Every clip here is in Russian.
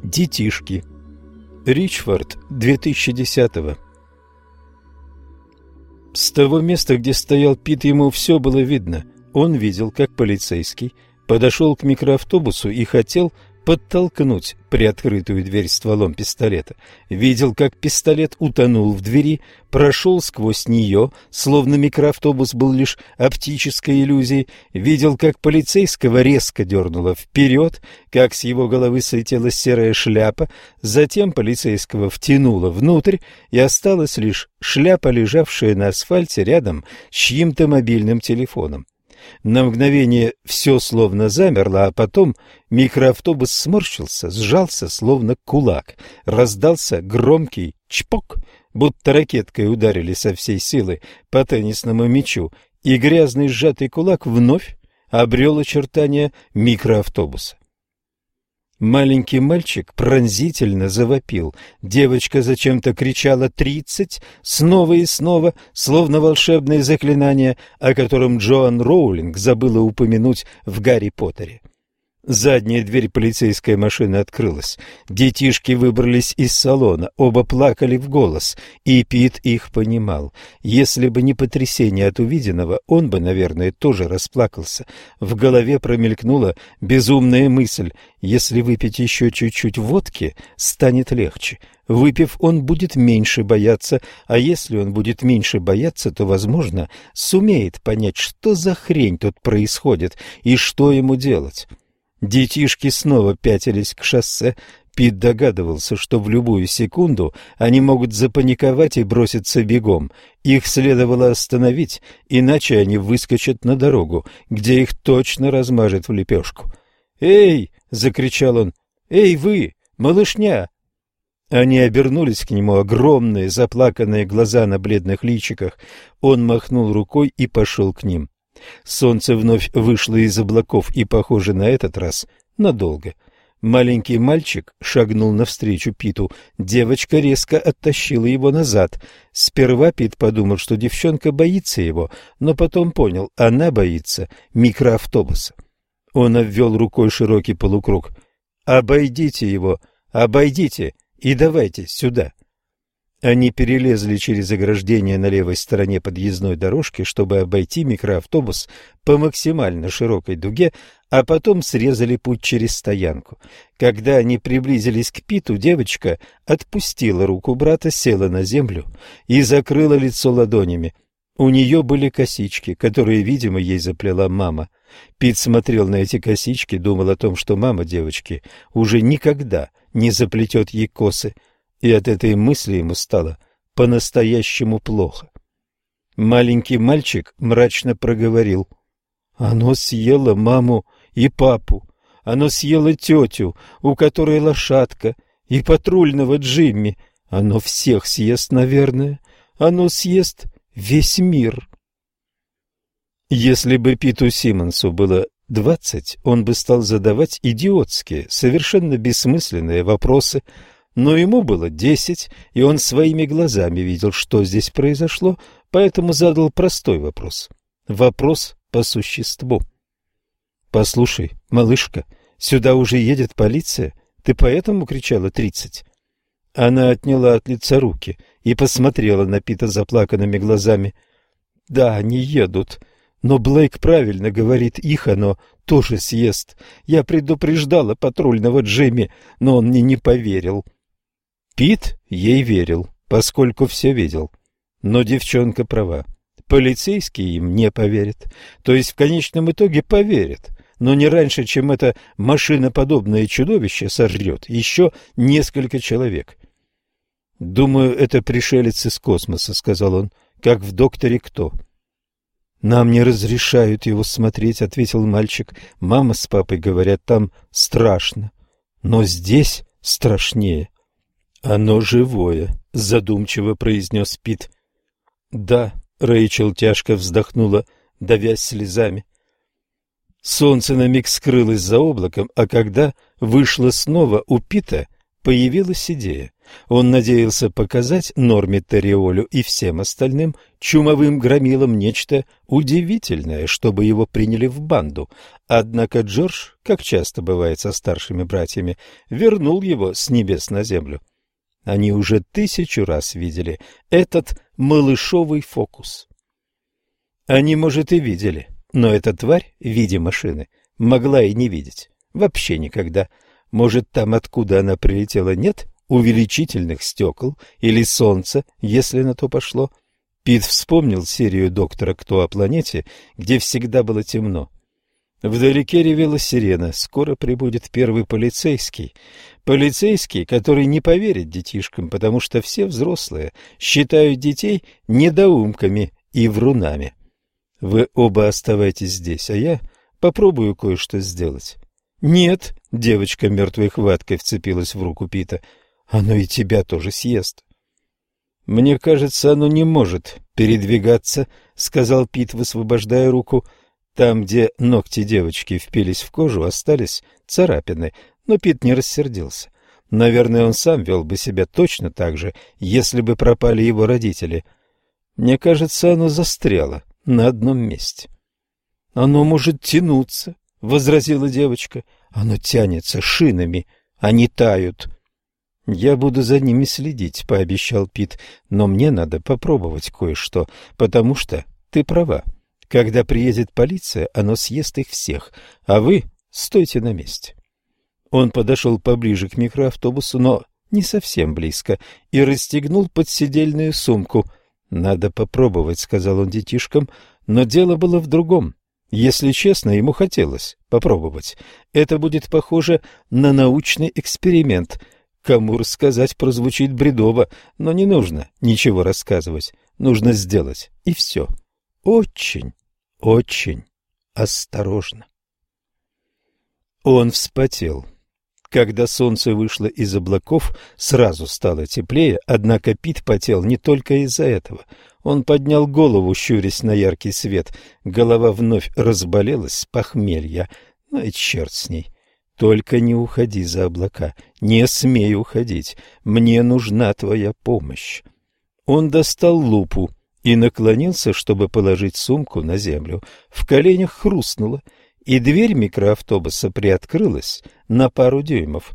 Детишки. Ричфорд, 2010-го. С того места, где стоял Пит, ему все было видно. Он видел, как полицейский подошел к микроавтобусу и хотел подтолкнуть приоткрытую дверь стволом пистолета. Видел, как пистолет утонул в двери, прошел сквозь нее, словно микроавтобус был лишь оптической иллюзией. Видел, как полицейского резко дернуло вперед, как с его головы слетела серая шляпа, затем полицейского втянуло внутрь, и осталась лишь шляпа, лежавшая на асфальте рядом с чьим-то мобильным телефоном. На мгновение все словно замерло, а потом микроавтобус сморщился, сжался, словно кулак. Раздался громкий чпок, будто ракеткой ударили со всей силы по теннисному мячу, и грязный сжатый кулак вновь обрел очертания микроавтобуса. Маленький мальчик пронзительно завопил. Девочка зачем-то кричала «30» снова и снова, словно волшебное заклинание, о котором Джоан Роулинг забыла упомянуть в «Гарри Поттере». Задняя дверь полицейской машины открылась. Детишки выбрались из салона, оба плакали в голос, и Пит их понимал. Если бы не потрясение от увиденного, он бы, наверное, тоже расплакался. В голове промелькнула безумная мысль: если выпить еще чуть-чуть водки, станет легче. Выпив, он будет меньше бояться, а если он будет меньше бояться, то, возможно, сумеет понять, что за хрень тут происходит и что ему делать. Детишки снова пятились к шоссе. Пит догадывался, что в любую секунду они могут запаниковать и броситься бегом. Их следовало остановить, иначе они выскочат на дорогу, где их точно размажет в лепешку. «Эй!» — закричал он. «Эй, вы, малышня!» Они обернулись к нему, огромные заплаканные глаза на бледных личиках. Он махнул рукой и пошел к ним. Солнце вновь вышло из облаков и, похоже, на этот раз надолго. Маленький мальчик шагнул навстречу Питу. Девочка резко оттащила его назад. Сперва Пит подумал, что девчонка боится его, но потом понял, она боится микроавтобуса. Он обвел рукой широкий полукруг. «Обойдите его, обойдите и давайте сюда». Они перелезли через ограждение на левой стороне подъездной дорожки, чтобы обойти микроавтобус по максимально широкой дуге, а потом срезали путь через стоянку. Когда они приблизились к Питу, девочка отпустила руку брата, села на землю и закрыла лицо ладонями. У нее были косички, которые, видимо, ей заплела мама. Пит смотрел на эти косички, думал о том, что мама девочки уже никогда не заплетет ей косы, и от этой мысли ему стало по-настоящему плохо. Маленький мальчик мрачно проговорил: «Оно съело маму и папу, оно съело тетю, у которой лошадка, и патрульного Джимми. Оно всех съест, наверное. Оно съест весь мир». Если бы Питу Симмонсу было 20, он бы стал задавать идиотские, совершенно бессмысленные вопросы, но ему было 10, и он своими глазами видел, что здесь произошло, поэтому задал простой вопрос. Вопрос по существу. «Послушай, малышка, сюда уже едет полиция? Ты поэтому кричала 30?» Она отняла от лица руки и посмотрела на Пита заплаканными глазами. «Да, они едут. Но Блейк правильно говорит, их оно тоже съест. Я предупреждала патрульного Джимми, но он мне не поверил». Пит ей верил, поскольку все видел. Но девчонка права. Полицейские им не поверят. То есть в конечном итоге поверят, но не раньше, чем это машиноподобное чудовище сожрет еще несколько человек. «Думаю, это пришелец из космоса», — сказал он, — «как в «Докторе Кто». «Нам не разрешают его смотреть», — ответил мальчик. «Мама с папой говорят, там страшно. Но здесь страшнее». «Оно живое», — задумчиво произнес Пит. «Да», — Рэйчел тяжко вздохнула, давясь слезами. Солнце на миг скрылось за облаком, а когда вышло снова, у Пита появилась идея. Он надеялся показать Норме Терриолю и всем остальным чумовым громилам нечто удивительное, чтобы его приняли в банду. Однако Джордж, как часто бывает со старшими братьями, вернул его с небес на землю. Они уже 1000 раз видели этот малышовый фокус. Они, может, и видели, но эта тварь в виде машины могла и не видеть. Вообще никогда. Может, там, откуда она прилетела, нет увеличительных стекол или солнца, если на то пошло. Пит вспомнил серию «Доктора Кто о планете», где всегда было темно. Вдалеке ревела сирена. Скоро прибудет первый полицейский. Полицейский, который не поверит детишкам, потому что все взрослые считают детей недоумками и врунами. Вы оба оставайтесь здесь, а я попробую кое-что сделать. Нет, девочка мертвой хваткой вцепилась в руку Пита. Оно и тебя тоже съест. Мне кажется, оно не может передвигаться, сказал Пит, высвобождая руку. Там, где ногти девочки впились в кожу, остались царапины, но Пит не рассердился. Наверное, он сам вел бы себя точно так же, если бы пропали его родители. Мне кажется, оно застряло на одном месте. Оно может тянуться, возразила девочка. Оно тянется шинами, они тают. Я буду за ними следить, пообещал Пит, но мне надо попробовать кое-что, потому что ты права. Когда приедет полиция, оно съест их всех, а вы стойте на месте. Он подошел поближе к микроавтобусу, но не совсем близко, и расстегнул подседельную сумку. «Надо попробовать», — сказал он детишкам, но дело было в другом. Если честно, ему хотелось попробовать. Это будет похоже на научный эксперимент. Кому рассказать прозвучит бредово, но не нужно ничего рассказывать. Нужно сделать, и все. Очень, очень осторожно. Он вспотел. Когда солнце вышло из облаков, сразу стало теплее, однако Пит потел не только из-за этого. Он поднял голову, щурясь на яркий свет. Голова вновь разболелась с похмелья. Ну и черт с ней. Только не уходи за облака. Не смей уходить. Мне нужна твоя помощь. Он достал лупу и наклонился, чтобы положить сумку на землю. В коленях хрустнуло, и дверь микроавтобуса приоткрылась на пару дюймов.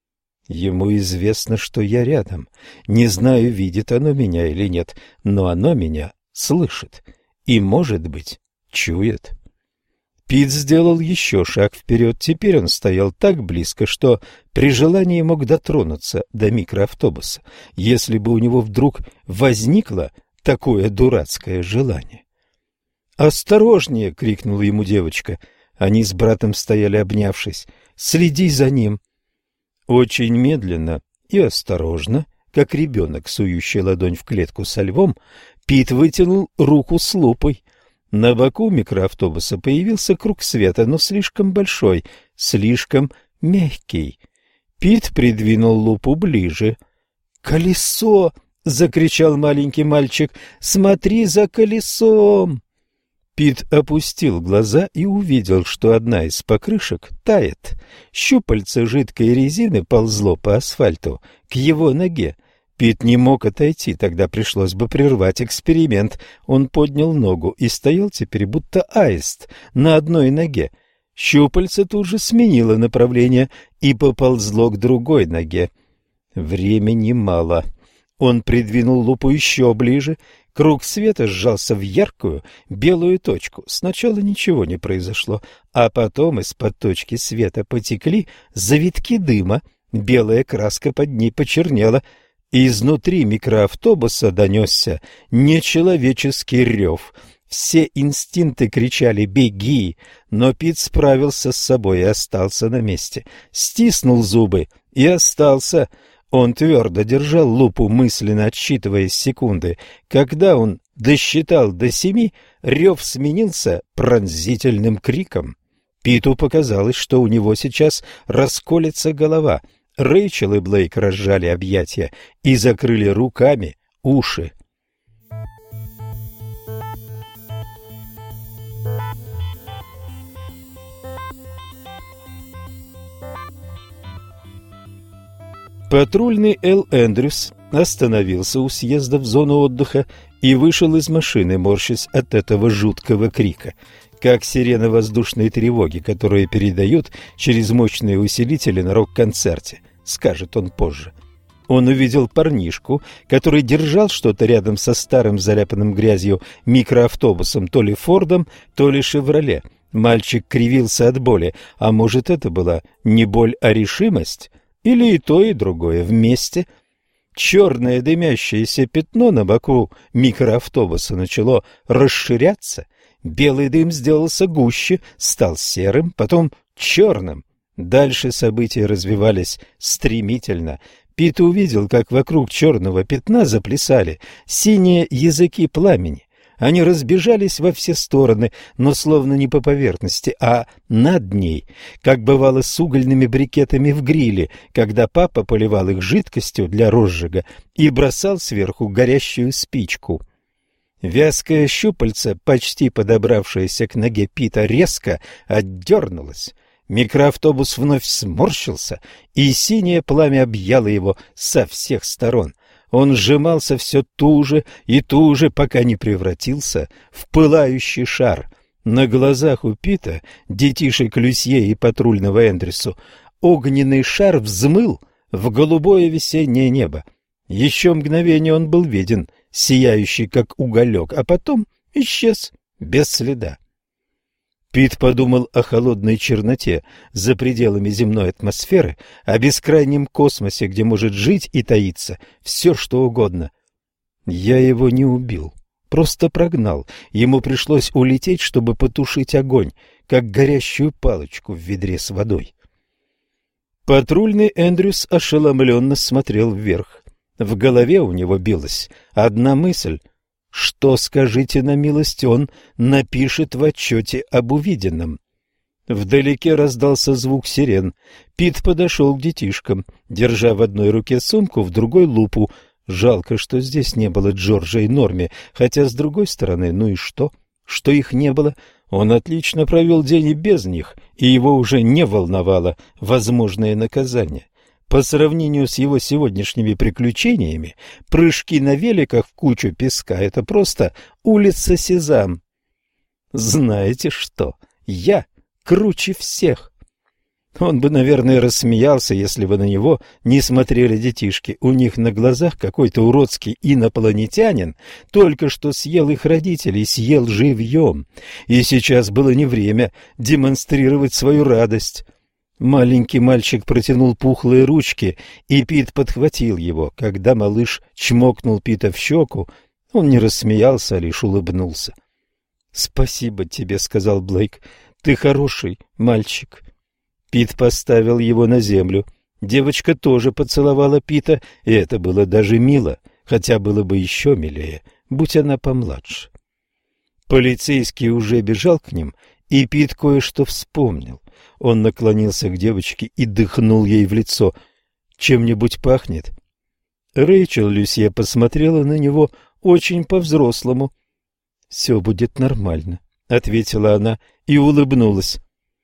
Ему известно, что я рядом. Не знаю, видит оно меня или нет, но оно меня слышит и, может быть, чует. Пит сделал еще шаг вперед. Теперь он стоял так близко, что при желании мог дотронуться до микроавтобуса, если бы у него вдруг возникло такое дурацкое желание. «Осторожнее!» — крикнула ему девочка. Они с братом стояли, обнявшись. «Следи за ним!» Очень медленно и осторожно, как ребенок, сующий ладонь в клетку со львом, Пит вытянул руку с лупой. На боку микроавтобуса появился круг света, но слишком большой, слишком мягкий. Пит придвинул лупу ближе. «Колесо!» — закричал маленький мальчик. «Смотри за колесом!» Пит опустил глаза и увидел, что одна из покрышек тает. Щупальце жидкой резины ползло по асфальту к его ноге. Пит не мог отойти, тогда пришлось бы прервать эксперимент. Он поднял ногу и стоял теперь будто аист на одной ноге. Щупальце тут же сменило направление и поползло к другой ноге. Времени мало. Он придвинул лупу еще ближе. Круг света сжался в яркую белую точку. Сначала ничего не произошло, а потом из-под точки света потекли завитки дыма. Белая краска под ней почернела. Изнутри микроавтобуса донесся нечеловеческий рев. Все инстинкты кричали «беги!», но Пит справился с собой и остался на месте. Стиснул зубы и остался. Он твердо держал лупу, мысленно отсчитывая секунды. Когда он досчитал до 7, рев сменился пронзительным криком. Питу показалось, что у него сейчас расколется голова. Рэйчел и Блейк разжали объятия и закрыли руками уши. Патрульный Эл Эндрюс остановился у съезда в зону отдыха и вышел из машины, морщась от этого жуткого крика, как сирена воздушной тревоги, которую передают через мощные усилители на рок-концерте, скажет он позже. Он увидел парнишку, который держал что-то рядом со старым заляпанным грязью микроавтобусом, то ли Фордом, то ли Шевроле. Мальчик кривился от боли, а может, это была не боль, а решимость? Или и то, и другое вместе? Черное дымящееся пятно на боку микроавтобуса начало расширяться, белый дым сделался гуще, стал серым, потом черным. Дальше события развивались стремительно. Пит увидел, как вокруг черного пятна заплясали синие языки пламени. Они разбежались во все стороны, но словно не по поверхности, а над ней, как бывало с угольными брикетами в гриле, когда папа поливал их жидкостью для розжига и бросал сверху горящую спичку. Вязкое щупальце, почти подобравшееся к ноге Пита, резко отдернулось. Микроавтобус вновь сморщился, и синее пламя объяло его со всех сторон. Он сжимался все туже и туже, пока не превратился в пылающий шар. На глазах у Пита, детишек Люсье и патрульного Эндрюсу, огненный шар взмыл в голубое весеннее небо. Еще мгновение он был виден, сияющий как уголек, а потом исчез без следа. Пит подумал о холодной черноте за пределами земной атмосферы, о бескрайнем космосе, где может жить и таиться все, что угодно. Я его не убил, просто прогнал. Ему пришлось улететь, чтобы потушить огонь, как горящую палочку в ведре с водой. Патрульный Эндрюс ошеломленно смотрел вверх. В голове у него билась одна мысль. Что, скажите на милость, он напишет в отчете об увиденном? Вдалеке раздался звук сирен. Пит подошел к детишкам, держа в одной руке сумку, в другой лупу. Жалко, что здесь не было Джорджа и Норми, хотя, с другой стороны, ну и что? Что их не было? Он отлично провел день и без них, и его уже не волновало возможное наказание. По сравнению с его сегодняшними приключениями, прыжки на великах в кучу песка — это просто улица Сезам. Знаете что? Я круче всех. Он бы, наверное, рассмеялся, если бы на него не смотрели детишки. У них на глазах какой-то уродский инопланетянин только что съел их родителей, съел живьем. И сейчас было не время демонстрировать свою радость. Маленький мальчик протянул пухлые ручки, и Пит подхватил его. Когда малыш чмокнул Пита в щеку, он не рассмеялся, а лишь улыбнулся. «Спасибо тебе», — сказал Блейк. «Ты хороший мальчик». Пит поставил его на землю. Девочка тоже поцеловала Пита, и это было даже мило, хотя было бы еще милее, будь она помладше. Полицейский уже бежал к ним, и Пит кое-что вспомнил. Он наклонился к девочке и дыхнул ей в лицо. «Чем-нибудь пахнет?» Рэйчел Люсье посмотрела на него очень по-взрослому. «Все будет нормально», — ответила она и улыбнулась.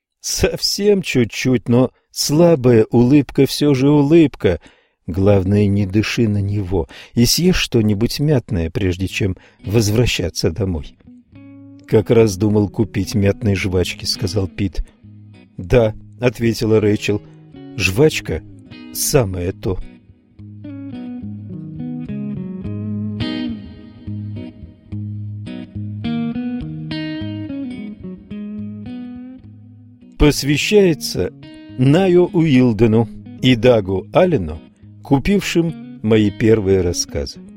Совсем чуть-чуть, но слабая улыбка все же улыбка. Главное, не дыши на него и съешь что-нибудь мятное, прежде чем возвращаться домой. «Как раз думал купить мятные жвачки», — сказал Пит. «Да», — ответила Рэйчел, — «жвачка — самое то». Посвящается Найо Уилдену и Дагу Аллену, купившим мои первые рассказы.